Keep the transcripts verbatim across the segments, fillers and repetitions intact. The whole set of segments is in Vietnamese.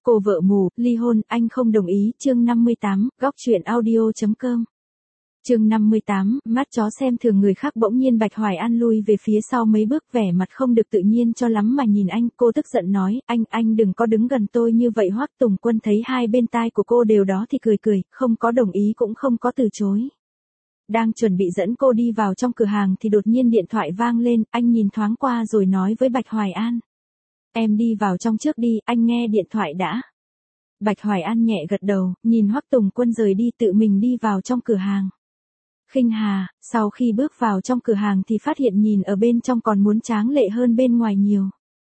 Cô vợ mù, ly hôn, anh không đồng ý, chương năm mươi tám, góc chuyện audio.com. Chương năm mươi tám, mắt chó xem thường người khác. Bỗng nhiên Bạch Hoài An lui về phía sau mấy bước, vẻ mặt không được tự nhiên cho lắm mà nhìn anh. Cô tức giận nói, anh, anh đừng có đứng gần tôi như vậy. Hoắc Tùng Quân thấy hai bên tai của cô đều đó thì cười cười, không có đồng ý cũng không có từ chối. Đang chuẩn bị dẫn cô đi vào trong cửa hàng thì đột nhiên điện thoại vang lên, anh nhìn thoáng qua rồi nói với Bạch Hoài An. Em đi vào trong trước đi, anh nghe điện thoại đã. Bạch Hoài An nhẹ gật đầu, nhìn Hoắc Tùng Quân rời đi, tự mình đi vào trong cửa hàng. Khinh Hà, sau khi bước vào trong cửa hàng thì phát hiện nhìn ở bên trong còn muốn tráng lệ hơn bên ngoài nhiều.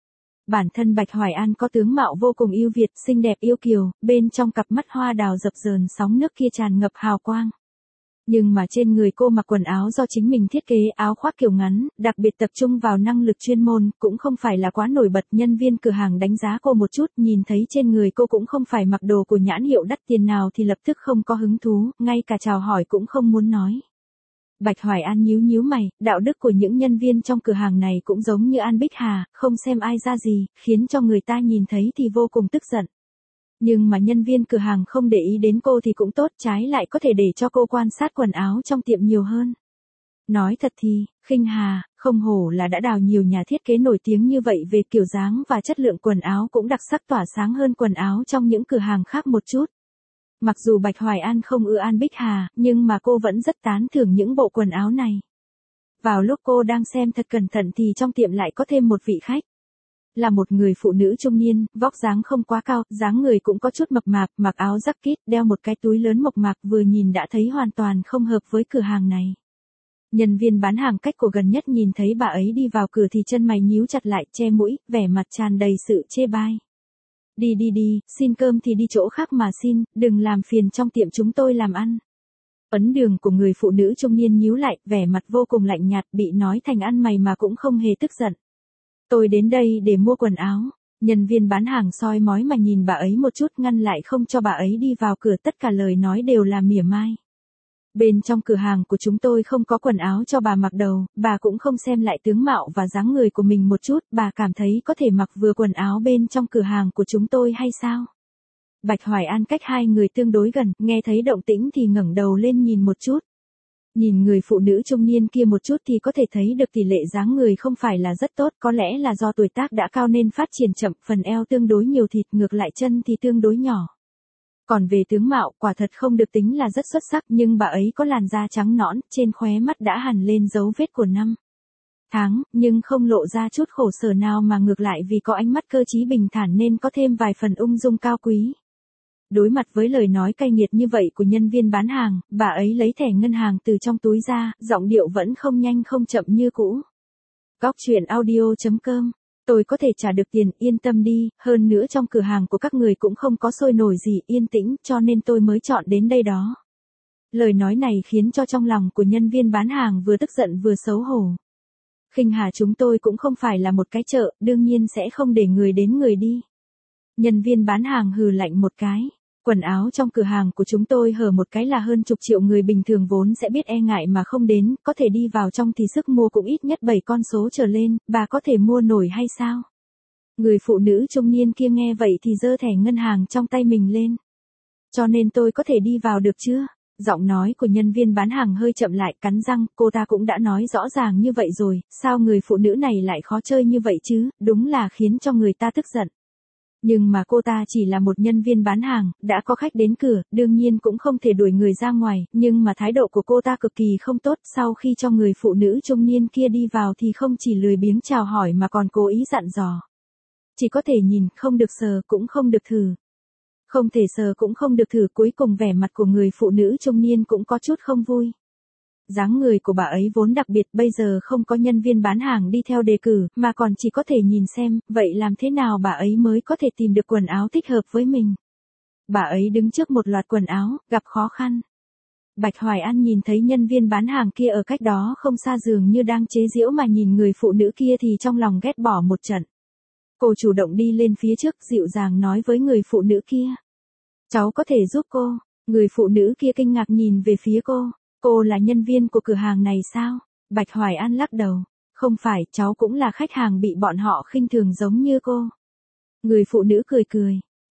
Bản thân Bạch Hoài An có tướng mạo vô cùng ưu việt, xinh đẹp yêu kiều, bên trong cặp mắt hoa đào dập dờn sóng nước kia tràn ngập hào quang. Nhưng mà trên người cô mặc quần áo do chính mình thiết kế, áo khoác kiểu ngắn, đặc biệt tập trung vào năng lực chuyên môn, cũng không phải là quá nổi bật. Nhân viên cửa hàng đánh giá cô một chút, nhìn thấy trên người cô cũng không phải mặc đồ của nhãn hiệu đắt tiền nào thì lập tức không có hứng thú, ngay cả chào hỏi cũng không muốn nói. Bạch Hoài An nhíu nhíu mày, đạo đức của những nhân viên trong cửa hàng này cũng giống như An Bích Hà, không xem ai ra gì, khiến cho người ta nhìn thấy thì vô cùng tức giận. Nhưng mà nhân viên cửa hàng không để ý đến cô thì cũng tốt, trái lại có thể để cho cô quan sát quần áo trong tiệm nhiều hơn. Nói thật thì, Khinh Hà, không hổ là đã đào nhiều nhà thiết kế nổi tiếng như vậy, về kiểu dáng và chất lượng quần áo cũng đặc sắc tỏa sáng hơn quần áo trong những cửa hàng khác một chút. Mặc dù Bạch Hoài An không ưa An Bích Hà, nhưng mà cô vẫn rất tán thưởng những bộ quần áo này. Vào lúc cô đang xem thật cẩn thận thì trong tiệm lại có thêm một vị khách. Là một người phụ nữ trung niên, vóc dáng không quá cao, dáng người cũng có chút mập mạp, mặc áo jacket, đeo một cái túi lớn mộc mạc, vừa nhìn đã thấy hoàn toàn không hợp với cửa hàng này. Nhân viên bán hàng cách cô gần nhất nhìn thấy bà ấy đi vào cửa thì chân mày nhíu chặt lại, che mũi, vẻ mặt tràn đầy sự chê bai. Đi đi đi, xin cơm thì đi chỗ khác mà xin, đừng làm phiền trong tiệm chúng tôi làm ăn. Ấn đường của người phụ nữ trung niên nhíu lại, vẻ mặt vô cùng lạnh nhạt, bị nói thành ăn mày mà cũng không hề tức giận. Tôi đến đây để mua quần áo. Nhân viên bán hàng soi mói mà nhìn bà ấy một chút, ngăn lại không cho bà ấy đi vào cửa, tất cả lời nói đều là mỉa mai. Bên trong cửa hàng của chúng tôi không có quần áo cho bà mặc đâu, bà cũng không xem lại tướng mạo và dáng người của mình một chút, bà cảm thấy có thể mặc vừa quần áo bên trong cửa hàng của chúng tôi hay sao? Bạch Hoài An cách hai người tương đối gần, nghe thấy động tĩnh thì ngẩng đầu lên nhìn một chút. Nhìn người phụ nữ trung niên kia một chút thì có thể thấy được tỷ lệ dáng người không phải là rất tốt, có lẽ là do tuổi tác đã cao nên phát triển chậm, phần eo tương đối nhiều thịt, ngược lại chân thì tương đối nhỏ. Còn về tướng mạo, quả thật không được tính là rất xuất sắc, nhưng bà ấy có làn da trắng nõn, trên khóe mắt đã hằn lên dấu vết của năm tháng, nhưng không lộ ra chút khổ sở nào, mà ngược lại vì có ánh mắt cơ trí bình thản nên có thêm vài phần ung dung cao quý. Đối mặt với lời nói cay nghiệt như vậy của nhân viên bán hàng, bà ấy lấy thẻ ngân hàng từ trong túi ra, giọng điệu vẫn không nhanh không chậm như cũ. Góc chuyện audio.com. Tôi có thể trả được tiền, yên tâm đi, hơn nữa trong cửa hàng của các người cũng không có sôi nổi gì, yên tĩnh, cho nên tôi mới chọn đến đây đó. Lời nói này khiến cho trong lòng của nhân viên bán hàng vừa tức giận vừa xấu hổ. Khinh Hà, chúng tôi cũng không phải là một cái chợ, đương nhiên sẽ không để người đến người đi. Nhân viên bán hàng hừ lạnh một cái. Quần áo trong cửa hàng của chúng tôi hở một cái là hơn chục triệu người bình thường vốn sẽ biết e ngại mà không đến, có thể đi vào trong thì sức mua cũng ít nhất bảy con số trở lên, bà có thể mua nổi hay sao? Người phụ nữ trung niên kia nghe vậy thì giơ thẻ ngân hàng trong tay mình lên. Cho nên tôi có thể đi vào được chưa? Giọng nói của nhân viên bán hàng hơi chậm lại, cắn răng, cô ta cũng đã nói rõ ràng như vậy rồi, sao người phụ nữ này lại khó chơi như vậy chứ, đúng là khiến cho người ta tức giận. Nhưng mà cô ta chỉ là một nhân viên bán hàng, đã có khách đến cửa, đương nhiên cũng không thể đuổi người ra ngoài, nhưng mà thái độ của cô ta cực kỳ không tốt, sau khi cho người phụ nữ trung niên kia đi vào thì không chỉ lười biếng chào hỏi mà còn cố ý dặn dò. Chỉ có thể nhìn, không được sờ, cũng không được thử. Không thể sờ cũng không được thử, cuối cùng vẻ mặt của người phụ nữ trung niên cũng có chút không vui. Dáng người của bà ấy vốn đặc biệt, bây giờ không có nhân viên bán hàng đi theo đề cử, mà còn chỉ có thể nhìn xem, vậy làm thế nào bà ấy mới có thể tìm được quần áo thích hợp với mình? Bà ấy đứng trước một loạt quần áo, gặp khó khăn. Bạch Hoài An nhìn thấy nhân viên bán hàng kia ở cách đó không xa, dường như đang chế giễu mà nhìn người phụ nữ kia thì trong lòng ghét bỏ một trận. Cô chủ động đi lên phía trước, dịu dàng nói với người phụ nữ kia. Cháu có thể giúp cô. Người phụ nữ kia kinh ngạc nhìn về phía cô. Cô là nhân viên của cửa hàng này sao? Bạch Hoài An lắc đầu. Không phải, cháu cũng là khách hàng bị bọn họ khinh thường giống như cô. Người phụ nữ cười cười.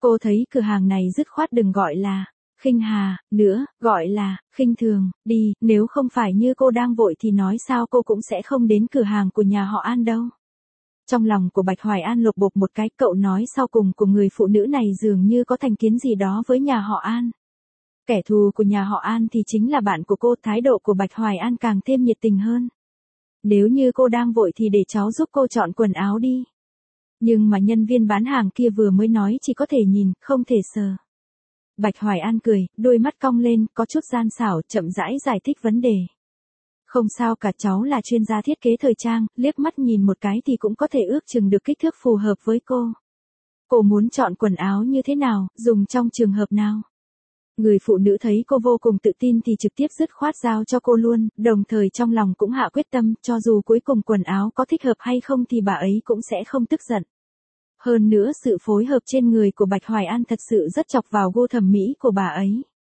Cô thấy cửa hàng này dứt khoát đừng gọi là khinh hà nữa, gọi là khinh thường đi, nếu không phải như cô đang vội thì nói sao cô cũng sẽ không đến cửa hàng của nhà họ An đâu. Trong lòng của Bạch Hoài An lột bột một cái, cậu nói sau cùng của người phụ nữ này dường như có thành kiến gì đó với nhà họ An. Kẻ thù của nhà họ An thì chính là bạn của cô, thái độ của Bạch Hoài An càng thêm nhiệt tình hơn. Nếu như cô đang vội thì để cháu giúp cô chọn quần áo đi. Nhưng mà nhân viên bán hàng kia vừa mới nói chỉ có thể nhìn, không thể sờ. Bạch Hoài An cười, đôi mắt cong lên, có chút gian xảo, chậm rãi giải thích vấn đề. Không sao cả, cháu là chuyên gia thiết kế thời trang, liếc mắt nhìn một cái thì cũng có thể ước chừng được kích thước phù hợp với cô. Cô muốn chọn quần áo như thế nào, dùng trong trường hợp nào? Người phụ nữ thấy cô vô cùng tự tin thì trực tiếp dứt khoát giao cho cô luôn, đồng thời trong lòng cũng hạ quyết tâm, cho dù cuối cùng quần áo có thích hợp hay không thì bà ấy cũng sẽ không tức giận. Hơn nữa sự phối hợp trên người của Bạch Hoài An thật sự rất chọc vào gu thẩm mỹ của bà ấy.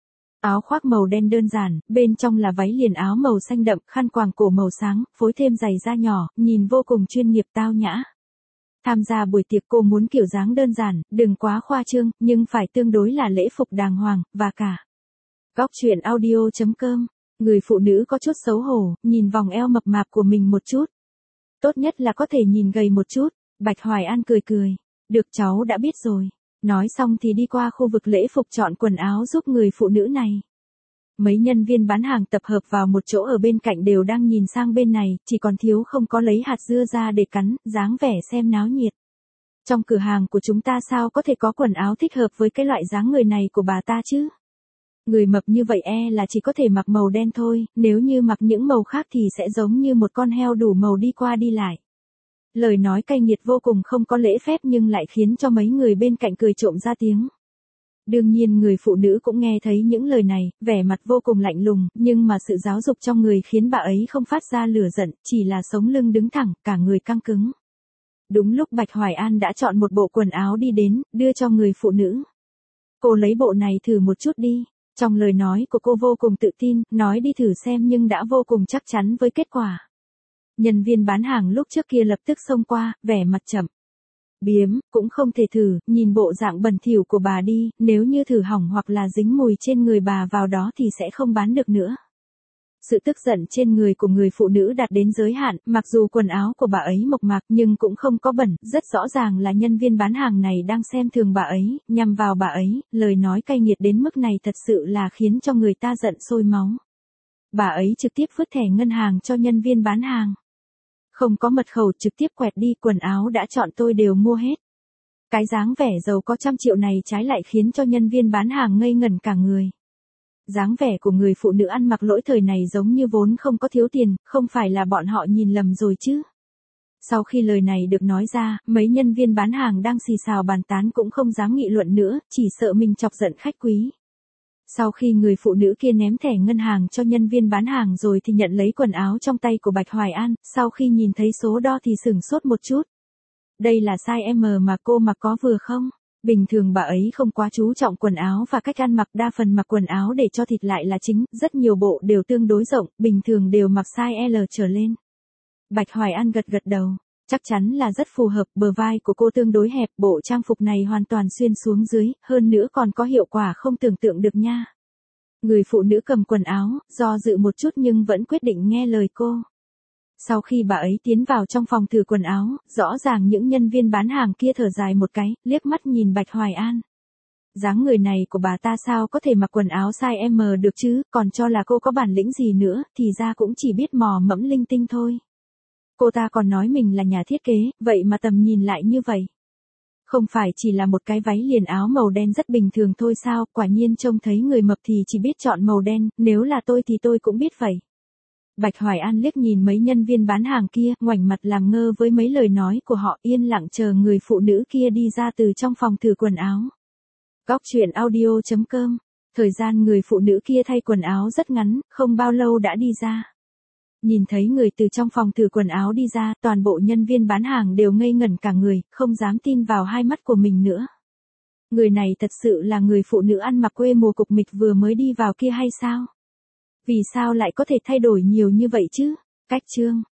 Áo khoác màu đen đơn giản, bên trong là váy liền áo màu xanh đậm, khăn quàng cổ màu sáng, phối thêm giày da nhỏ, nhìn vô cùng chuyên nghiệp tao nhã. Tham gia buổi tiệc cô muốn kiểu dáng đơn giản, đừng quá khoa trương, nhưng phải tương đối là lễ phục đàng hoàng, và cả. Góc truyện audio chấm com. Người phụ nữ có chút xấu hổ, nhìn vòng eo mập mạp của mình một chút. Tốt nhất là có thể nhìn gầy một chút. Bạch Hoài An cười cười. Được, cháu đã biết rồi. Nói xong thì đi qua khu vực lễ phục chọn quần áo giúp người phụ nữ này. Mấy nhân viên bán hàng tập hợp vào một chỗ ở bên cạnh đều đang nhìn sang bên này, chỉ còn thiếu không có lấy hạt dưa ra để cắn, dáng vẻ xem náo nhiệt. Trong cửa hàng của chúng ta sao có thể có quần áo thích hợp với cái loại dáng người này của bà ta chứ? Người mập như vậy e là chỉ có thể mặc màu đen thôi, nếu như mặc những màu khác thì sẽ giống như một con heo đủ màu đi qua đi lại. Lời nói cay nghiệt vô cùng không có lễ phép nhưng lại khiến cho mấy người bên cạnh cười trộm ra tiếng. Đương nhiên người phụ nữ cũng nghe thấy những lời này, vẻ mặt vô cùng lạnh lùng, nhưng mà sự giáo dục trong người khiến bà ấy không phát ra lửa giận, chỉ là sống lưng đứng thẳng, cả người căng cứng. Đúng lúc Bạch Hoài An đã chọn một bộ quần áo đi đến, đưa cho người phụ nữ. Cô lấy bộ này thử một chút đi. Trong lời nói của cô vô cùng tự tin, nói đi thử xem nhưng đã vô cùng chắc chắn với kết quả. Nhân viên bán hàng lúc trước kia lập tức xông qua, vẻ mặt chậm biếm, cũng không thể thử, nhìn bộ dạng bẩn thỉu của bà đi, nếu như thử hỏng hoặc là dính mùi trên người bà vào đó thì sẽ không bán được nữa. Sự tức giận trên người của người phụ nữ đạt đến giới hạn, mặc dù quần áo của bà ấy mộc mạc nhưng cũng không có bẩn, rất rõ ràng là nhân viên bán hàng này đang xem thường bà ấy, nhằm vào bà ấy, lời nói cay nghiệt đến mức này thật sự là khiến cho người ta giận sôi máu. Bà ấy trực tiếp vứt thẻ ngân hàng cho nhân viên bán hàng. Không có mật khẩu, trực tiếp quẹt đi, quần áo đã chọn tôi đều mua hết. Cái dáng vẻ giàu có trăm triệu này trái lại khiến cho nhân viên bán hàng ngây ngẩn cả người. Dáng vẻ của người phụ nữ ăn mặc lỗi thời này giống như vốn không có thiếu tiền, không phải là bọn họ nhìn lầm rồi chứ. Sau khi lời này được nói ra, mấy nhân viên bán hàng đang xì xào bàn tán cũng không dám nghị luận nữa, chỉ sợ mình chọc giận khách quý. Sau khi người phụ nữ kia ném thẻ ngân hàng cho nhân viên bán hàng rồi thì nhận lấy quần áo trong tay của Bạch Hoài An, sau khi nhìn thấy số đo thì sửng sốt một chút. Đây là size M mà cô mặc có vừa không? Bình thường bà ấy không quá chú trọng quần áo và cách ăn mặc, đa phần mặc quần áo để cho thịt lại là chính, rất nhiều bộ đều tương đối rộng, bình thường đều mặc size L trở lên. Bạch Hoài An gật gật đầu, chắc chắn là rất phù hợp, bờ vai của cô tương đối hẹp, bộ trang phục này hoàn toàn xuyên xuống dưới, hơn nữa còn có hiệu quả không tưởng tượng được nha. Người phụ nữ cầm quần áo, do dự một chút nhưng vẫn quyết định nghe lời cô. Sau khi bà ấy tiến vào trong phòng thử quần áo, rõ ràng những nhân viên bán hàng kia thở dài một cái, liếc mắt nhìn Bạch Hoài An. Dáng người này của bà ta sao có thể mặc quần áo size M được chứ, còn cho là cô có bản lĩnh gì nữa, thì ra cũng chỉ biết mò mẫm linh tinh thôi. Cô ta còn nói mình là nhà thiết kế, vậy mà tầm nhìn lại như vậy. Không phải chỉ là một cái váy liền áo màu đen rất bình thường thôi sao, quả nhiên trông thấy người mập thì chỉ biết chọn màu đen, nếu là tôi thì tôi cũng biết vậy. Bạch Hoài An liếc nhìn mấy nhân viên bán hàng kia, ngoảnh mặt làm ngơ với mấy lời nói của họ, yên lặng chờ người phụ nữ kia đi ra từ trong phòng thử quần áo. Góc truyện audio chấm com. Thời gian người phụ nữ kia thay quần áo rất ngắn, không bao lâu đã đi ra. Nhìn thấy người từ trong phòng thử quần áo đi ra, toàn bộ nhân viên bán hàng đều ngây ngẩn cả người, không dám tin vào hai mắt của mình nữa. Người này thật sự là người phụ nữ ăn mặc quê mùa cục mịch vừa mới đi vào kia hay sao? Vì sao lại có thể thay đổi nhiều như vậy chứ? Cách chương